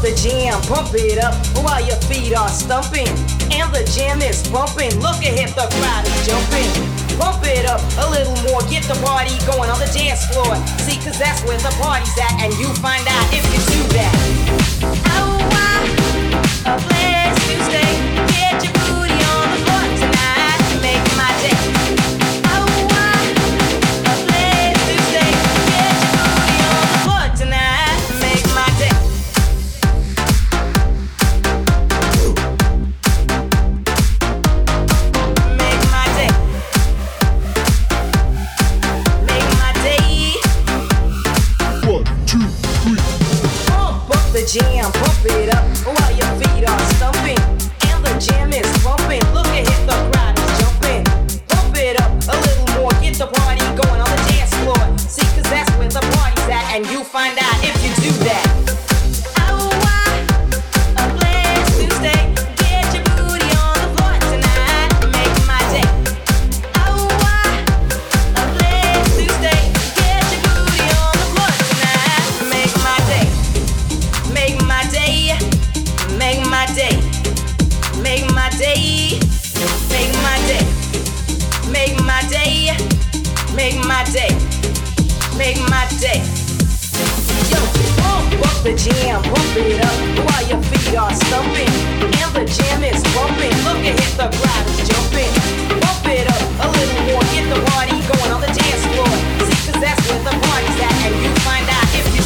the jam, pump it up while your feet are stumping. And the jam is bumping, look ahead, the crowd is jumping. Pump it up a little more, get the party going on the dance floor. See, cause that's where the party's at, and you find out if you do that. Oh, wow, a place to stay. Get your booty on the floor tonight, make my day. Oh, wow, a place to stay. Get your booty on the floor tonight, make my day. Jam, pump it up while your feet are stumping. And the jam is bumping, look ahead, the crowd is jumping. Pump it up a little more, get the party going on the dance floor. See, cause that's where the party's at, and you find out if you do that. Oh, wow, a place to stay. Get your booty on the floor tonight, make my day. Oh, wow, a place to stay. Get your booty on the floor tonight, make my day. Make my day, make my day, make my day, make my day, make my day, make my day, make my day. Yo, pump up the jam, pump it up while your feet are stumping. And the jam is bumping, look ahead, the crowd is jumping. Pump it up a little more, get the party going on the dance floor. See, cause that's where the party's at, and you find out if you